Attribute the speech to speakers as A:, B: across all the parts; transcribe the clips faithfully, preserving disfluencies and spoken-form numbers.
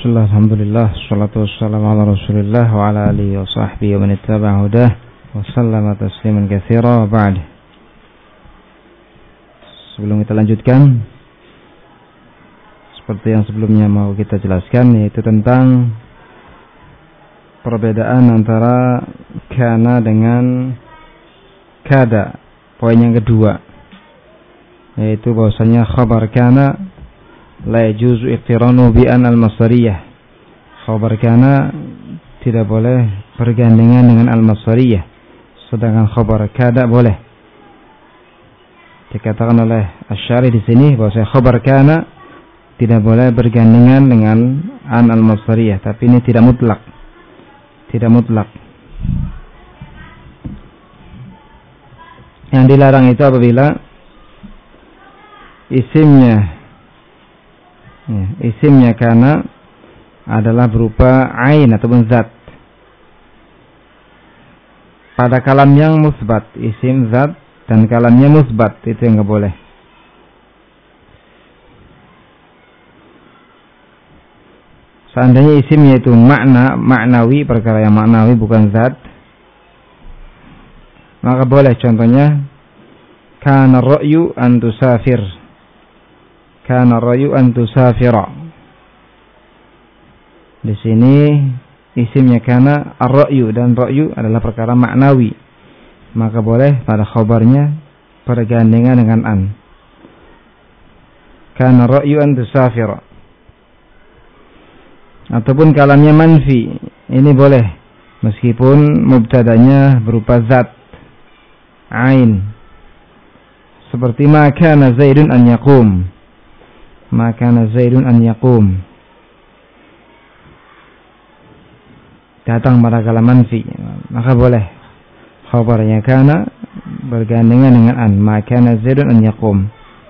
A: Bismillah, alhamdulillah, salatu wassalamu ala rasulillah wa ala alihi wa sahbihi wa man ittaba'a hudah wa sallama tasliman katsira wa ba'd. Sebelum kita lanjutkan, seperti yang sebelumnya mau kita jelaskan, yaitu tentang perbedaan antara kana dengan kada. Poin yang kedua, yaitu bahwasanya khabar kana la yajuzu iqtiranu bi an al-masdariyah. Khabar kana tidak boleh bergandengan dengan al-masdariyah, sedangkan khabar kada boleh. Dikatakan oleh Asy-Syarih di sini bahwa khabar kana tidak boleh bergandengan dengan an al-masdariyah, tapi ini tidak mutlak. Tidak mutlak. Yang dilarang itu apabila isimnya Ya, isimnya kana adalah berupa ain ataupun zat. Pada kalam yang musbat, isim zat dan kalamnya musbat, itu yang enggak boleh. Seandainya isimnya itu makna, maknawi, perkara yang maknawi bukan zat, maka boleh. Contohnya, kana ra'yu an tusafir. Kana ra'yu an tusafira. Di sini isimnya kana ar-ra'yu, dan ra'yu adalah perkara maknawi, maka boleh pada khabarnya bergandengan dengan an. Kana ra'yu an tusafira. Ataupun kalamnya manfi, ini boleh meskipun mubtadanya berupa zat ain, seperti ma kana Zaidun an yaqum. Maka Zaidun an yaqum, datang pada kalam manfi, maka boleh khabarnya kana bergandengan dengan an. Maka Zaidun an yaqum.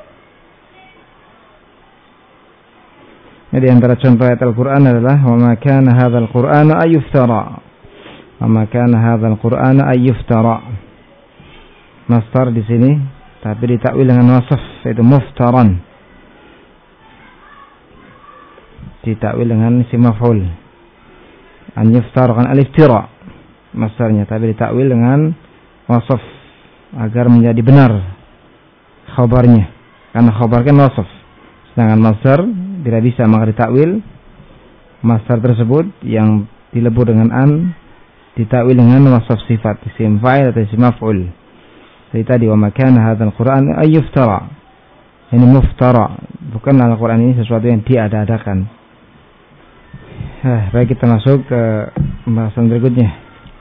A: Jadi antara contoh ayat Al-Quran adalah wa ma kana hadzal Qur'anu ayyuftara. Wa ma kana hadzal Qur'anu ayyuftara. Masdar di sini tapi ditakwil dengan wasf, yaitu muftaran. Ditakwil dengan isim maf'ul. An yuftar kan al-iftira masdarnya, tapi ditakwil dengan wasf agar menjadi benar khabarnya, karena khabar kan wasf, sedangkan masdar tidak bisa, maka ditakwil masdar tersebut yang dilebur dengan an ditakwil dengan wasf sifat, isim fa'il atau isim maf'ul. Seperti tadi wa makana hadzal Qur'an ay yuftara. Ini muftara, bukan Al-Qur'an ini sesuatu yang diada-adakan. Nah, baik, kita masuk ke pembahasan berikutnya,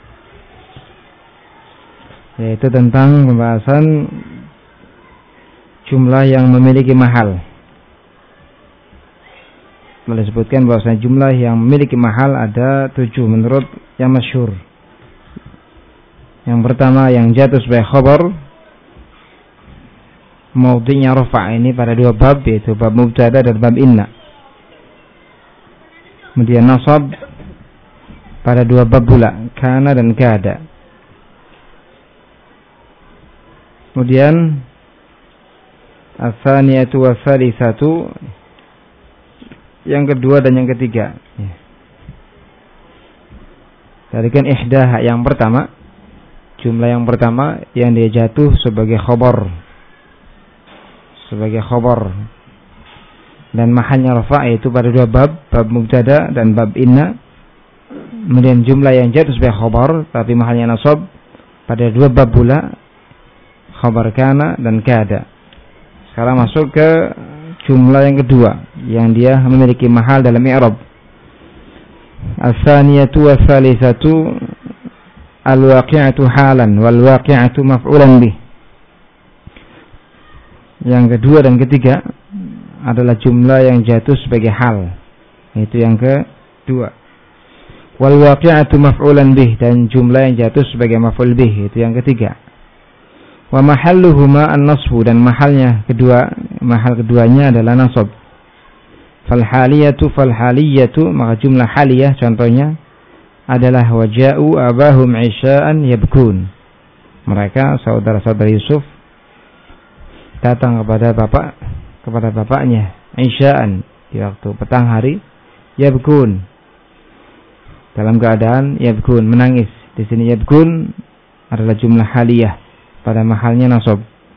A: yaitu tentang pembahasan jumlah yang memiliki mahal. Boleh sebutkan bahwasanya jumlah yang memiliki mahal ada tujuh menurut yang masyhur. Yang pertama yang jatuh sebagai khabar, maudhi'nya rafa', ini pada dua bab, yaitu bab mubtada dan bab inna. Kemudian nasab pada dua bab pula, kana dan kada. Kemudian as-saniyatu was-salisatu, yang kedua dan yang ketiga. Tadikan ihdah, yang pertama, jumlah yang pertama yang dia jatuh sebagai khabar, sebagai khabar dan mahalnya rafa', yaitu pada dua bab, bab mubtada dan bab inna. Kemudian jumlah yang jatuh sebagai khabar tapi mahalnya nasab pada dua bab pula, khabar kana dan kada. Sekarang masuk ke jumlah yang kedua yang dia memiliki mahal dalam i'rab. As-saniyatu was-salisatu al-waqi'atu halan wal waqi'atu maf'ulan bih. Yang kedua dan ketiga adalah jumlah yang jatuh sebagai hal, itu yang kedua. Wal waqi'atu maf'ulan bih, dan jumlah yang jatuh sebagai maf'ul bih, itu yang ketiga. Wa mahalluhuma an-nasbu, dan mahalnya kedua, mahal keduanya adalah nasab. Fal haliyatu fal haliyatu, maka jumlah haliyah contohnya adalah waja'u abahum isya'an yabkun. Mereka saudara-saudara Yusuf datang kepada bapak kepada bapaknya isya'an, di waktu petang hari, yabkun. Dalam keadaan yabkun, menangis. Di sini yabkun adalah jumlah haliyah pada mahalnya nasab.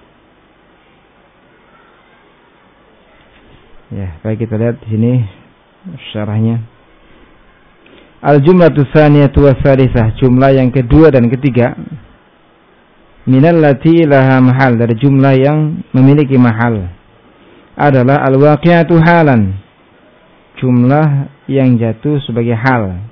A: Ya, baik kita lihat di sini syarahnya. Al-jumlatu tsaniyatu wa tsalitsah, jumlah yang kedua dan ketiga. Minallati laha mahal, dari jumlah yang memiliki mahal adalah al-waqi'atu halan, jumlah yang jatuh sebagai hal.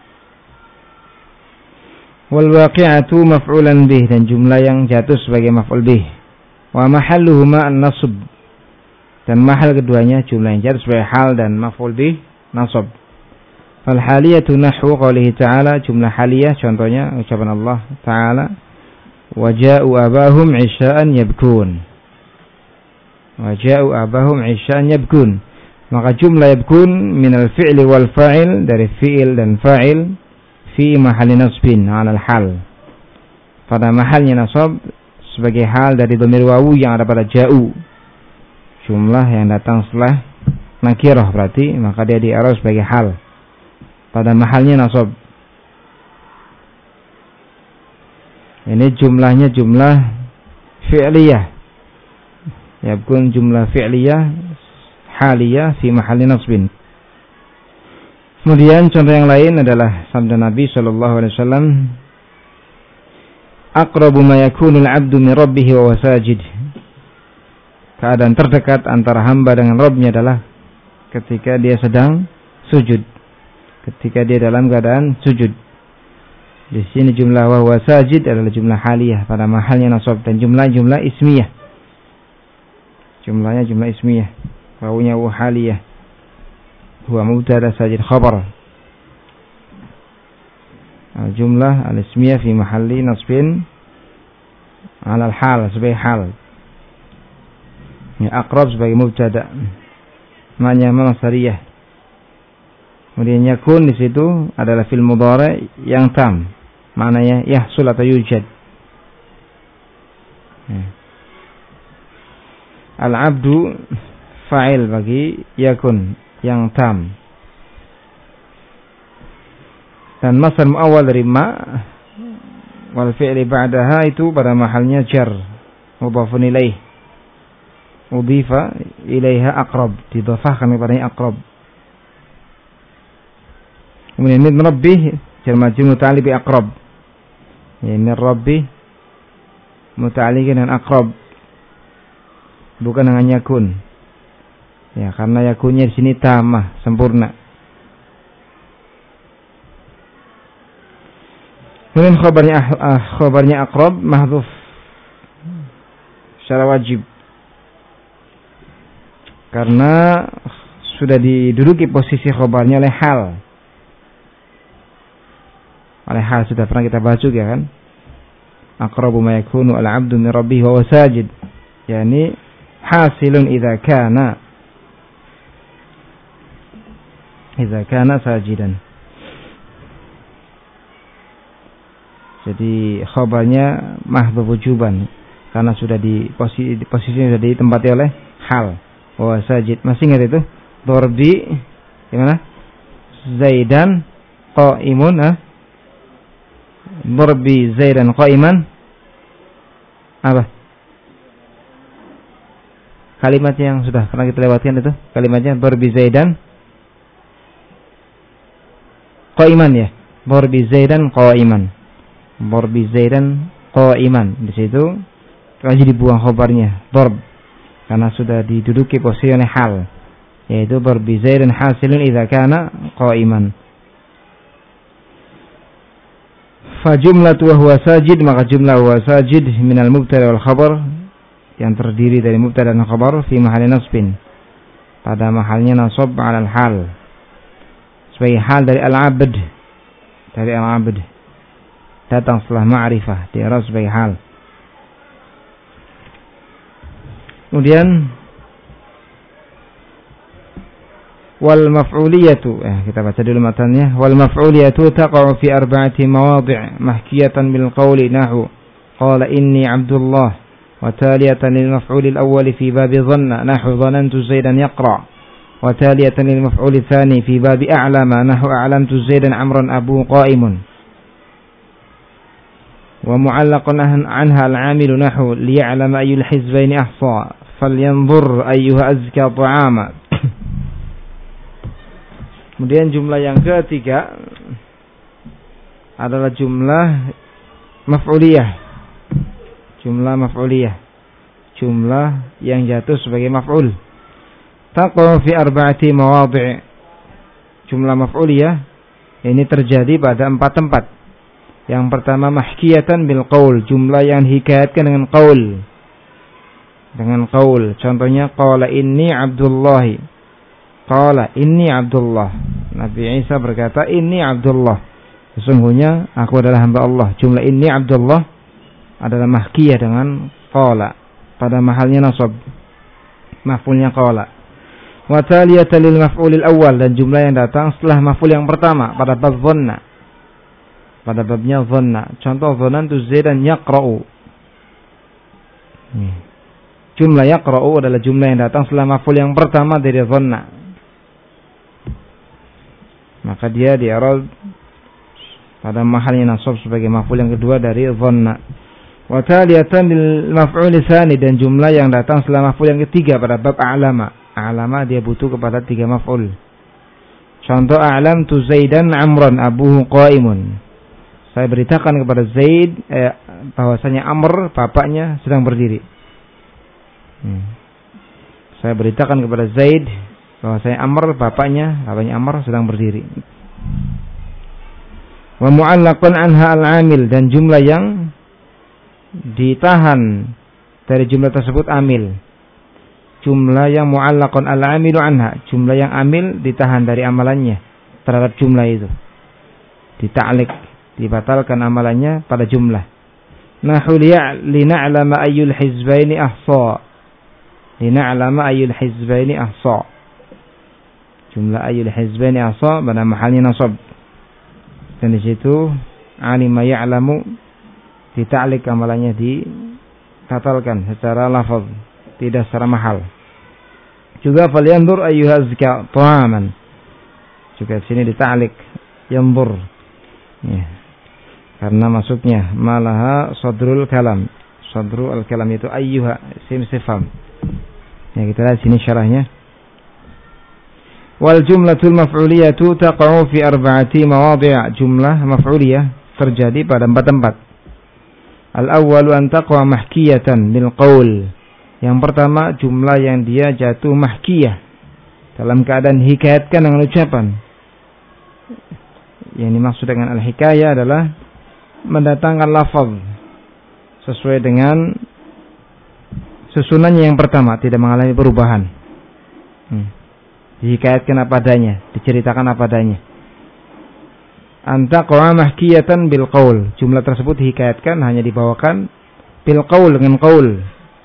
A: Wal waqi'atu maf'ulan bih, dan jumlah yang jatuh sebagai maf'ul bih. Wa mahalluhuma an-nasb, dan mahal keduanya jumlah yang jatuh sebagai hal dan maf'ul bih nasab. Fal haliyatu nahwu qoulihi ta'ala, jumlah haliyah contohnya ucapan Allah Ta'ala, wa ja'u abahum 'isha'an yabkun. Wa ja'u abahum 'isha'an yabkun. Maka jumlah yabkun minal fi'li wal fa'il, dari fi'il dan fa'il, fi mahalli nasbin 'ala al-hal, pada mahalnya nasab sebagai hal dari dhamir wawu yang ada pada ja'u, jumlah yang datang setelah nakirah, berarti maka dia di-i'rab sebagai hal pada mahalnya nasab. Ini jumlahnya jumlah fi'liyah, yabkun jumlah fi'liyah haliyah fi mahalli nasbin. Kemudian contoh yang lain adalah sabda Nabi sallallahu alaihi wasallam, aqrabu ma yakunul 'abdu min rabbih wa huwa sajid. Keadaan terdekat antara hamba dengan Rabbnya adalah ketika dia sedang sujud, ketika dia dalam keadaan sujud. Di sini jumlah wa huwa sajid adalah jumlah haliyah pada mahalnya nasab, dan jumlah jumlah ismiyah. Jumlahnya jumlah ismiyah, wawunya wa haliyah. Huwa mubtada sajid khabar. Al-jumlah al-ismiyah fi mahalli nasbin 'ala al-hal, sebagai hal. Ya, aqrab sebagai mubtada, maknanya masdariyah. Kemudian yakun di situ adalah fil mudhari' yang tam, maknanya yahsul atau yujad. Ya. Al-'abdu fa'il bagi yakun yang tam, dan masdar muawwal dari ma wal fi'li ba'daha itu pada mahalnya jar mudhafun ilaih, udhifa ilaiha aqrab, didhafahkan kepadanya aqrab. Kemudian min rabbih jar majrur muta'alliq bi aqrab, ya, min rabbih muta'alliq dengan aqrab, bukan dengan yakun. Ya, karena yakunnya di sini tamah, sempurna. Kemudian khabarnya ah, khabarnya aqrab mahdhuf secara wajib, karena sudah diduduki posisi khabarnya oleh hal. Oleh hal sudah pernah kita bahas juga kan? Aqrabu ma yakunu al-'abdu min rabbih wa huwa sajid. Yani hasilun idza kana idza kana sajidan. Jadi khabarnya mahdhuf wujuban, karena sudah di posisi posisinya sudah ditempati oleh hal. Wa sajid. Masih ingat itu? Darbi gimana? Zaidan qa'imun, ah? Darbi Zaidan qa'iman. Apa? Kalimat yang sudah pernah kita lewatkan itu, kalimatnya darbi Zaidan qa'iman, ya. Darbi Zaidan qa'iman. Darbi Zaidan qa'iman. Di situ kalau dibuang khabarnya darb, karena sudah diduduki posisi oleh hal, yaitu darbi Zaidan hasilun idza kana qa'iman. Fa jumlatu wa huwa sajid, maka jumlah huwa sajid minal mubtada wal khabar, yang terdiri dari mubtada dan khabar, fi mahalli nasbin, pada mahalnya nasab 'ala al-hal, sebagai hal dari al-'abd, dari al-'abd datang setelah ma'rifah, di'rab sebagai hal. Kemudian wal maf'uliyatu, eh, kita baca dulu matanya. Wal maf'uliyatu taqa'u fi arba'ati mawadhi' mahkiyatan bil qawli nahu qala inni 'abdullah, wa taliyatan lil maf'ul al awwal fi bab dhanna nahu dhanantu Zaidan yaqra, Wa taliyatan lil maf'ul tsani fi babi a'lama nahu a'lamtu Zaidan Amran Abu qa'imun. Wa mu'allaqun anha al-'amilu nahu liya'lama ayyul hizbaini ahsa falyanzur ayyuha azka ta'ama. Kemudian jumlah yang ketiga adalah jumlah maf'uliyah. Jumlah maf'uliyah. Jumlah yang jatuh sebagai maf'ul. Taqwa fi arba'ati mawadhi'. Jumlah maf'uliyah ini terjadi pada empat tempat. Yang pertama mahkiyatan bil qaul, jumlah yang dihikayatkan dengan qaul. Dengan qaul. Contohnya qala inni Abdullah. Qala inni Abdullah. Nabi Isa berkata inni Abdullah. Sesungguhnya aku adalah hamba Allah. Jumlah inni Abdullah adalah mahkiyah dengan qala. Pada mahalnya nasab. Maf'ulnya qala. Wa taliyatan lil maf'ulil awal, dan jumlah yang datang setelah maf'ul yang pertama pada bab dhanna. Pada babnya dhanna. Contoh dhanantu Zaidan yaqra'u. Jumlah yaqra'u adalah jumlah yang datang setelah maf'ul yang pertama dari dhanna. Maka dia di-i'rab pada mahalnya nasab sebagai maf'ul yang kedua dari dhanna. Wa taliyatan lil maf'ul tsani, dan jumlah yang datang setelah maf'ul yang ketiga pada bab a'lama. A'lama dia butuh kepada tiga maf'ul. Contoh a'lamtu Zaidan Amran abuhu qa'imun. Saya beritakan kepada Zaid eh, bahwasanya Amr bapaknya sedang berdiri. Hmm. Saya beritakan kepada Zaid bahwasanya Amr bapaknya, bapaknya Amr sedang berdiri. Wa mu'allaqan anha al-'amil, dan jumlah yang ditahan dari jumlah tersebut amil. Jumlah yang mu'allaqan al-'amilu anha, jumlah yang amil ditahan dari amalannya terhadap jumlah itu. Dita'liq, dibatalkan amalannya pada jumlah. Nahu lina'lama ayyul hizbaini ahsa. Lina'lama ayyul hizbaini ahsa. Jumlah ayyul hizbaini ahsa pada mahalnya nasab. Dan di situ alima ya'lamu dita'liq, amalannya ditatalkan secara lafaz, tidak secara mahal. Juga falyanzur ayyuha azka ta'aman. Juga di sini dita'liq yanzur. Ya. Karena masuknya malaha sadrul kalam. Sadrul kalam itu ayyuha isim sifam. Ya, kita lihat sini syarahnya. Wal jumlatul maf'uliyatu taqa'u fi arba'ati mawadhi'. Jumlah maf'uliyah terjadi pada empat tempat. Al-awwalu an taqwa mahkiyatan bil qaul. Yang pertama jumlah yang dia jatuh mahkiyah dalam keadaan hikayatkan dengan ucapan. Yang dimaksud dengan al-hikayah adalah mendatangkan lafaz sesuai dengan susunannya yang pertama, tidak mengalami perubahan. Hmm. Dihikayatkan apa adanya, diceritakan apa adanya. Anta qawa mahkiyatan bil qaul. Jumlah tersebut dihikayatkan, hanya dibawakan bil qaul, dengan qaul.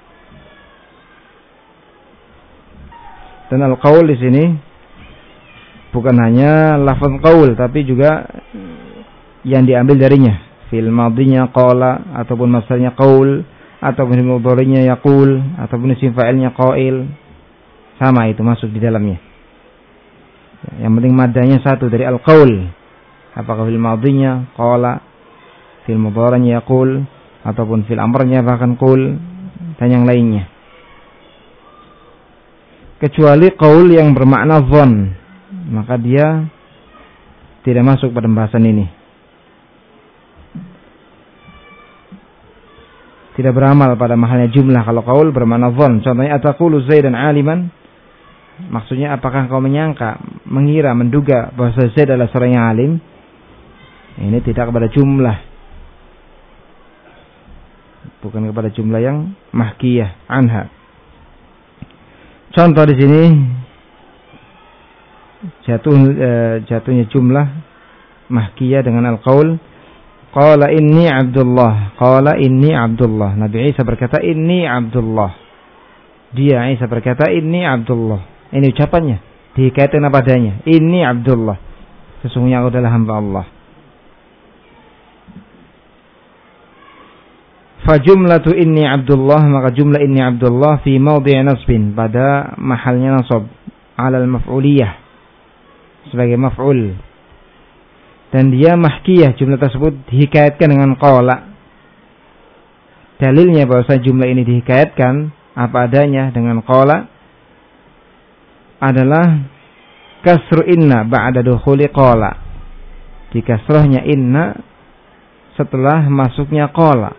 A: Dan al-qaul di sini bukan hanya lafaz qaul, tapi juga yang diambil darinya. Fil madhinya qala, ataupun masdarnya qaul, ataupun fil mudhari'nya yaqul, ataupun isim fa'ilnya qail. Sama itu masuk di dalamnya. Yang penting madanya satu dari al-qaul. Apakah fil madhinya qala, fil mudhari'nya yaqul, ataupun fil amrnya bahkan qul, dan yang lainnya. Kecuali qaul yang bermakna dhon, maka dia tidak masuk pada pembahasan ini. Tidak beramal pada mahalnya jumlah kalau qaul bermakna dhon. Contohnya ataqulu Zaidan aliman. Maksudnya apakah kau menyangka, mengira, menduga bahwa Zaid adalah seorang yang alim? Ini tidak kepada jumlah, bukan kepada jumlah yang mahkiyah anha. Contoh di sini jatuh e, jatuhnya jumlah mahkiyah dengan al-qaul. Qala inni Abdullah. Qala inni Abdullah. Nabi Isa berkata inni Abdullah. Dia Isa berkata inni Abdullah. Ini ucapannya, dikaitkan apa adanya. Inni Abdullah. Sesungguhnya aku adalah hamba Allah. Fa jumlatu inni Abdullah, maka jumlah inni Abdullah fi mawdhi' nasbin, pada mahalnya nasab. 'alal maf'uliyah sebagai maf'ul. Dan dia mahkiyah, jumlah tersebut dihikayatkan dengan qala. Dalilnya bahwa jumlah ini dihikayatkan apa adanya dengan qala adalah kasru inna ba'da dukhuli qala. Di kasrahnya inna setelah masuknya qala.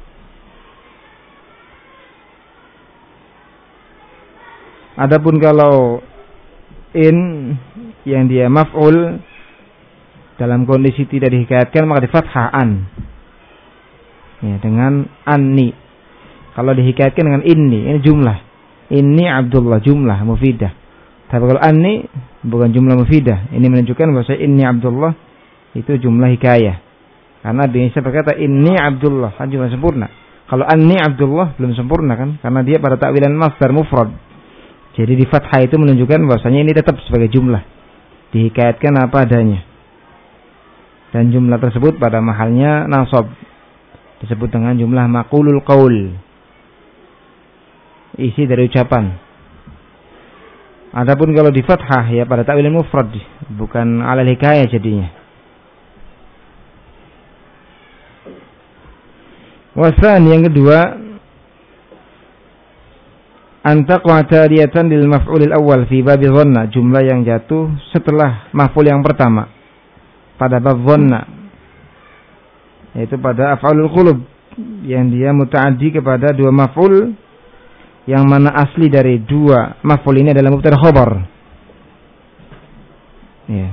A: Adapun kalau in yang dia maf'ul dalam kondisi tidak dihikayatkan maka di fathah an. Ya, dengan anni. Kalau dihikayatkan dengan inni, ini jumlah. Inni Abdullah, jumlah mufidah. Tapi kalau anni bukan jumlah mufidah. Ini menunjukkan bahwa inni Abdullah itu jumlah hikayah. Karena bisa berkata inni Abdullah, kan jumlah sempurna. Kalau anni Abdullah belum sempurna kan, karena dia pada takwilan masdar mufrad. Jadi di fathah itu menunjukkan bahwasanya ini tetap sebagai jumlah. Dihikayatkan apa adanya. Dan jumlah tersebut pada mahalnya nasab. Disebut dengan jumlah maqulul qaul. Isi dari ucapan. Adapun kalau di fathah ya pada ta'wil mufrad, bukan alal hikayah jadinya. Wasan yang kedua, antaqwa taliyatan lil maf'ulil awal fi babi dhanna, jumlah yang jatuh setelah maf'ul yang pertama pada bab dhanna, yaitu pada af'alul qulub yang dia muta'addi kepada dua maf'ul yang mana asli dari dua maf'ul ini adalah mubtada khabar. Ya.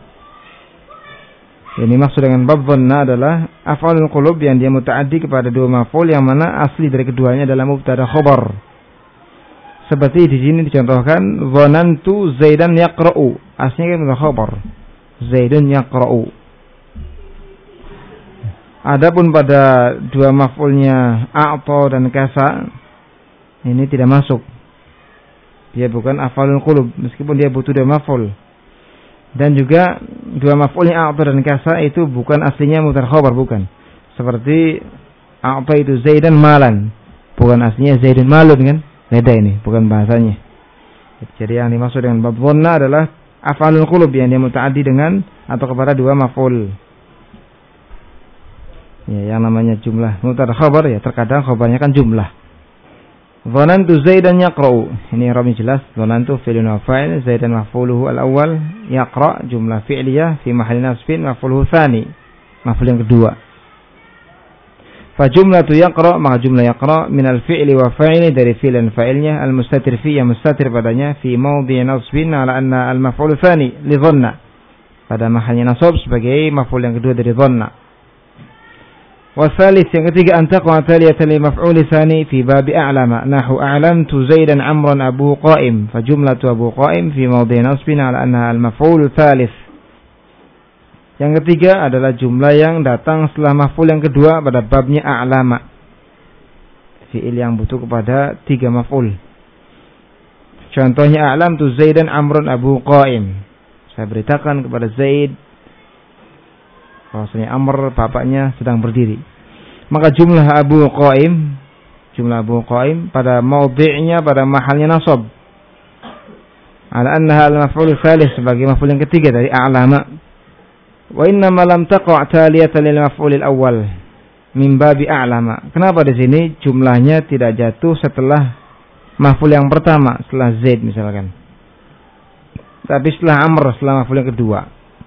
A: Ini maksud dengan bab dhanna adalah af'alul qulub yang dia muta'addi kepada dua maf'ul yang mana asli dari keduanya adalah mubtada khabar. Seperti di sini dicontohkan dhanantu Zaidan yaqra'u, aslinya mubtada khabar. Zaidun yaqra'u. Adapun pada dua maf'ulnya a'ta dan kasa, ini tidak masuk. Dia bukan af'alul qulub meskipun dia butuh dua maf'ul. Dan juga dua maf'ulnya a'ta dan kasa itu bukan aslinya mubtada khabar, bukan. Seperti a'ta itu Zaidan malan, bukan aslinya Zaidun malun kan? Beda ini, bukan bahasanya. Jadi yang dimaksud dengan bab dhanna adalah af'alul qulub yang dia muta'addi dengan atau kepada dua maf'ul. Ya, yang namanya jumlah mubtada khabar ya terkadang khabarnya kan jumlah. Dhanantu Zaidan yaqra'u. Ini ramai jelas. Dhanantu fi'lun wa fa'il, Zaidan maf'uluhu al-awwal, yaqra' jumlah fi'liyah fi mahalli nasbin maf'uluhu tsani. Maf'ul yang kedua. Fa jumlatu yaqra' maka jumlah yaqra' min al-fi'li wa fa'ili dari fi'il dan fa'ilnya al-mustatir fi yang mustatir padanya fi mawdi' nasbin ala anna al-maf'ul tsani li dhanna. Pada mahalnya nasab sebagai maf'ul yang kedua dari dhanna. Wasalis yang ketiga antaqwa taliyatan li maf'ul tsani fi babi a'lama nahu a'lamtu Zaidan amran abu qa'im fa jumlatu abu qa'im fi mawdi' nasbin ala anna al-maf'ul tsalits. Yang ketiga adalah jumlah yang datang setelah maf'ul yang kedua pada babnya a'lama. Fi'il yang butuh kepada tiga maf'ul. Contohnya a'lamtu Zaidan amran abu qa'im. Saya beritakan kepada Zaid bahwasanya Amr bapaknya sedang berdiri. Maka jumlah Abu Qaim, jumlah Abu Qaim pada maudhi'nya pada mahalnya nasab. Ala annaha al-maf'ul tsalits sebagai maf'ul yang ketiga dari a'lama. Wa inna ma lam taqa' taliyatan lil maf'ul al-awwal min babi a'lama. Kenapa di sini jumlahnya tidak jatuh setelah maf'ul yang pertama, setelah Zaid misalkan. Tapi setelah Amr, setelah maf'ul yang kedua.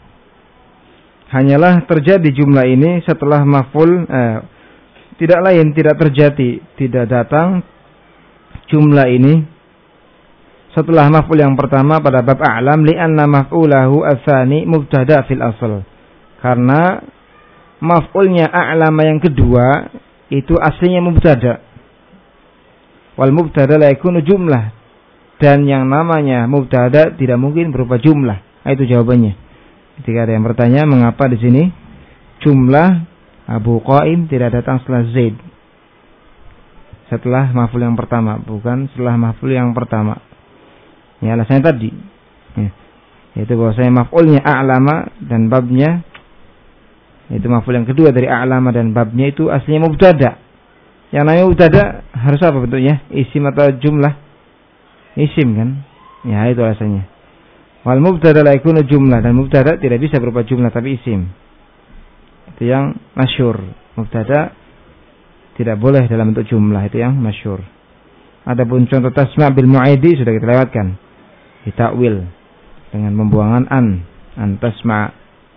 A: Hanyalah terjadi jumlah ini setelah maf'ul eh, tidak lain tidak terjadi tidak datang jumlah ini setelah maf'ul yang pertama pada bab a'lam li'anna maf'ulahu ats-tsani mubtada fil asl, karena maf'ulnya a'lam yang kedua itu aslinya mubtada. Wal mubtada la yakunu jumlah, dan yang namanya mubtada tidak mungkin berupa jumlah. Itu jawabannya. Ketika ada yang bertanya mengapa di sini jumlah Abu Qaim tidak datang setelah Zaid, setelah maf'ul yang pertama, bukan setelah maf'ul yang pertama. Ya alasannya tadi, ya, yaitu bahwasanya maf'ulnya a'lama dan babnya, itu maf'ul yang kedua dari a'lama dan babnya itu aslinya mubtada. Yang namanya mubtada harus apa bentuknya? Isim atau jumlah? Isim kan? Ya, itu alasannya. Wal mubtada la yakunu jumlah, dan mubtada tidak bisa berupa jumlah tapi isim. Itu yang masyhur. Mubtada tidak boleh dalam bentuk jumlah, itu yang masyhur. Adapun contoh tasma' bil mu'aidi sudah kita lewatkan. Ditakwil dengan pembuangan an, an tasma'.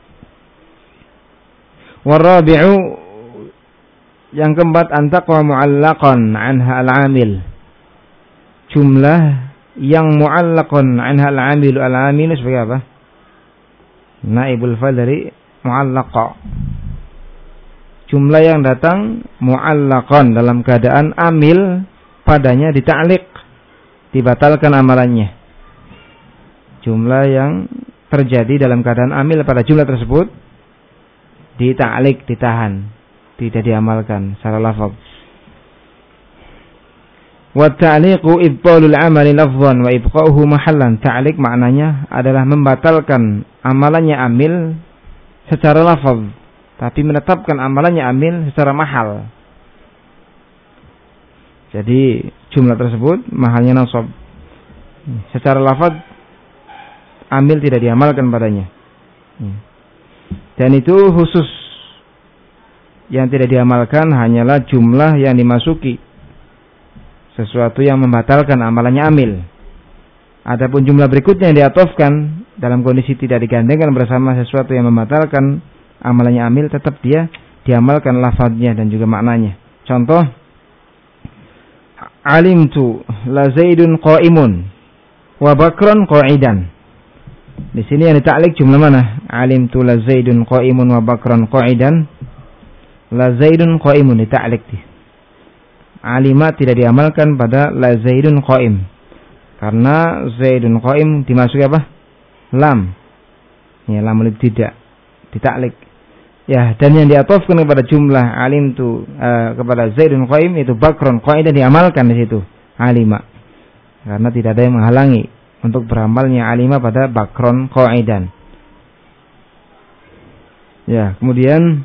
A: Warabi'u, yang keempat, antaqwa mu'allaqan anha al-amil. Jumlah yang mu'allaqan anha al-amil, al-amil sebagai apa? Naibul fa'il dari mu'allaqa. Jumlah yang datang mu'allaqan dalam keadaan amil padanya dita'liq, dibatalkan amalannya. Jumlah yang terjadi dalam keadaan amil pada jumlah tersebut dita'liq, ditahan, tidak diamalkan secara lafaz. Wa ta'liqu ibtalul amali lafzan wa ibqa'uhu mahallan. Ta'liq maknanya adalah membatalkan amalannya amil secara lafaz, tapi menetapkan amalannya amil secara mahal. Jadi jumlah tersebut mahalnya nasab. Secara lafaz amil tidak diamalkan padanya. Dan itu khusus. Yang tidak diamalkan hanyalah jumlah yang dimasuki, sesuatu yang membatalkan amalannya amil. Adapun jumlah berikutnya yang diatofkan dalam kondisi tidak digandengkan bersama sesuatu yang membatalkan amalannya amil, tetap dia diamalkan lafadznya dan juga maknanya. Contoh, alimtu la zaidun qa'imun wa bakron qa'idan. Di sini yang ditaklik jumlah mana? Alimtu la zaidun qa'imun wa bakron qa'idan. La zaidun qa'imun ditaklik. Alima tidak diamalkan pada la zaidun qa'im, karena zaidun qa'im dimasuki apa? Lam. Ya, lamul ibtida, ditaklik. Ya, dan yang diatofkan kepada jumlah alimtu uh, kepada zaidun qa'im itu bakron qa'idan, diamalkan di situ alima, karena tidak ada yang menghalangi untuk beramalnya alima pada bakron qa'idan. Ya, kemudian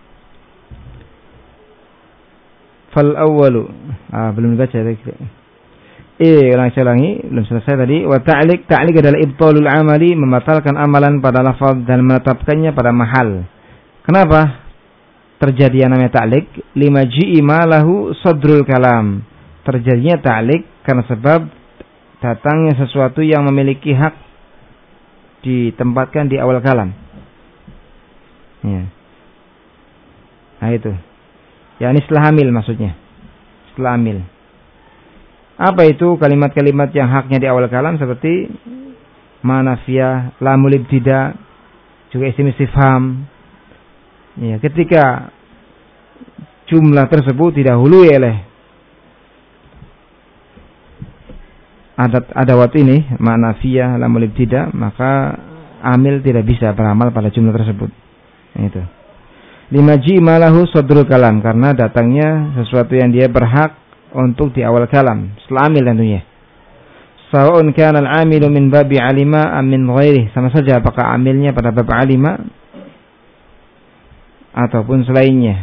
A: fal awwalu, ah, belum dibaca tadi. Eh, ulang ulangi, belum selesai tadi. Wa ta'liq, ta'liq adalah ibtalul amali, membatalkan amalan pada lafaz dan menetapkannya pada mahal. Kenapa terjadi yang namanya ta'liq? Lima ji'i ma lahu sadrul kalam. Terjadinya ta'liq karena sebab datangnya sesuatu yang memiliki hak ditempatkan di awal kalam. Ya. Nah itu. Ya, ini setelah hamil maksudnya. Setelah hamil. Apa itu kalimat-kalimat yang haknya di awal kalam, seperti manafiyah, lamul ibtida, juga isim istifham. Ya, ketika jumlah tersebut didahului oleh adat adawat ini, manafiyah, lamul ibtida, maka amil tidak bisa beramal pada jumlah tersebut. Itu. Lima ji malahu sadrul kalam, karena datangnya sesuatu yang dia berhak untuk di awal kalam, setelah amil tentunya. Sawa'un kana al-amilu min babi alima am min ghairi, sama saja apakah amilnya pada bab alima ataupun selainnya.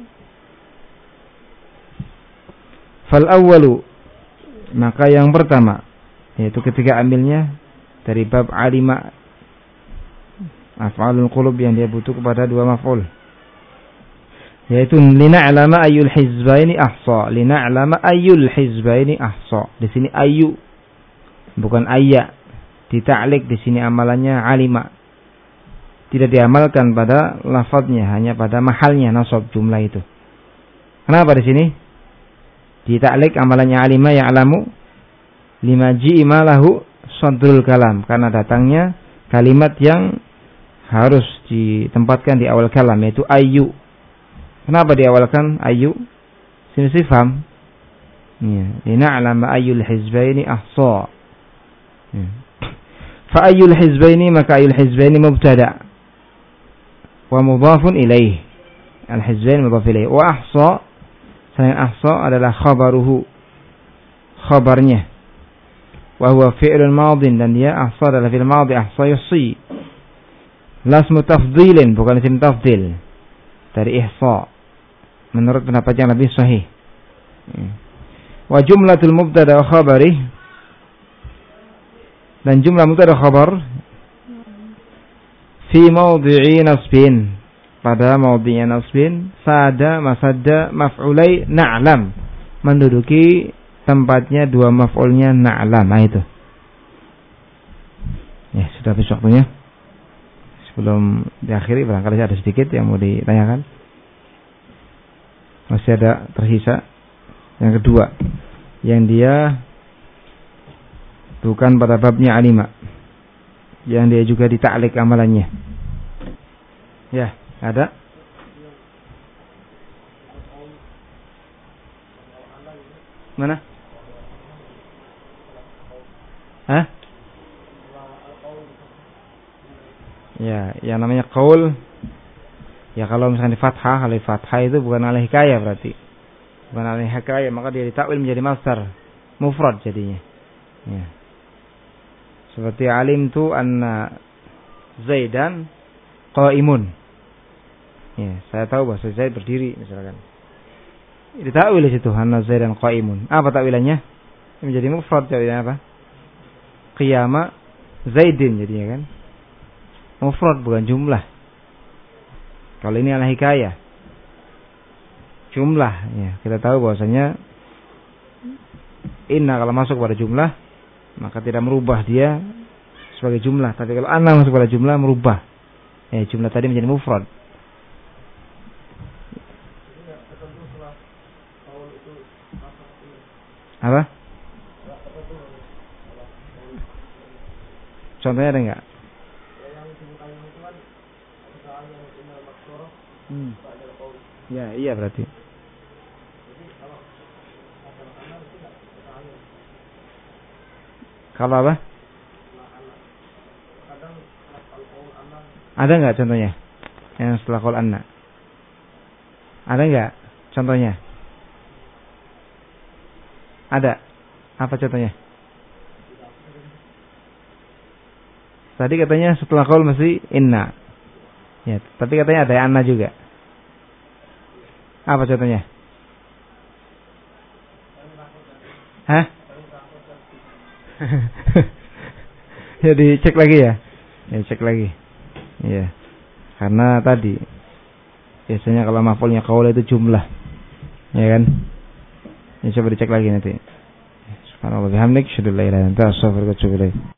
A: Fal awwalu, maka yang pertama, yaitu ketika amilnya dari bab alima, af'alul qulub yang dia butuh kepada dua maf'ul, yaitu lina'lama ayyul hizbaini ahsa. Lina'lama ayyul hizbaini ahsa. Di sini ayu, bukan ayya. Ditaklik di sini amalannya alima. Tidak diamalkan pada lafadznya, hanya pada mahalnya nasab jumlah itu. Kenapa di sini? Ditaklik amalannya alima ya'lamu lima ji'i ma lahu sadrul kalam, karena datangnya kalimat yang harus ditempatkan di awal kalam, yaitu ayu. Kenapa diawalkan ayu? Sini sifham. Ya, lina'lama ayyul hizbaini ahsa. Ya. Fa ayyul hizbaini, maka ayyul hizbaini mubtada wa mudhafun ilaih. Al hizbain mudhaf ilaih. Wa ahsa, selain ahsa adalah khabaruhu, khabarnya. Wa huwa fi'lun madin, dan dia ahsa adalah fi'il madhi, ahsa yusi. Lasmu tafdhilin, bukan isim tafdhil, dari ihsa, menurut pendapat yang lebih sahih. Wa jumlatul mubtada wa khabari, Dan jumlah mubtada khabar fi mawdi'i nasbin, pada mawdi'i nasbin, sada masadda maf'ulai na'lam, menduduki tempatnya dua maf'ulnya na'lam. Nah itu. Ya, sudah habis waktunya. Sebelum diakhiri barangkali ada sedikit yang mau ditanyakan. Masih ada tersisa. Yang kedua, yang dia bukan pada babnya alima, yang dia juga dita'lik amalannya. Ya, ada. Mana? Hah? Ya, yang namanya qaul. Ya kalau misalnya di fathah, kalau di fathah itu bukan alih hikayah berarti. Bukan alih hikayah, maka dia ditakwil menjadi masdar mufrad jadinya. Ya. Seperti alim tu anna Zaidan qaimun. Ya, saya tahu bahwa Zaid berdiri misalkan. Ditakwil di situ anna Zaidan qaimun. Apa takwilannya? Menjadi mufrad, jadinya apa? Qiyama Zaidin jadinya kan. Mufrad bukan jumlah. Kalau ini ala hikayah, jumlah, ya kita tahu bahwasanya inna kalau masuk pada jumlah maka tidak merubah dia sebagai jumlah. Tapi kalau anna masuk pada jumlah merubah. Ya, jumlah tadi menjadi mufrad. Apa? Contohnya ada enggak? Hmm. Ya, iya berarti. Kalau apa? Ada enggak contohnya? Yang setelah qaul anna. Ada enggak contohnya? Ada. Apa contohnya? Tadi katanya setelah qaul mesti inna. Ya, tapi katanya ada anna juga. Apa contohnya? Hah? Ya dicek lagi ya. Ya cek lagi. Ya. Karena tadi biasanya kalau maf'ulnya qaul itu jumlah. Ya kan? Ya coba dicek lagi nanti. Subhanallah bihamdik, syukur la ilaha illa anta, astaghfiruka wa atubu ilaik.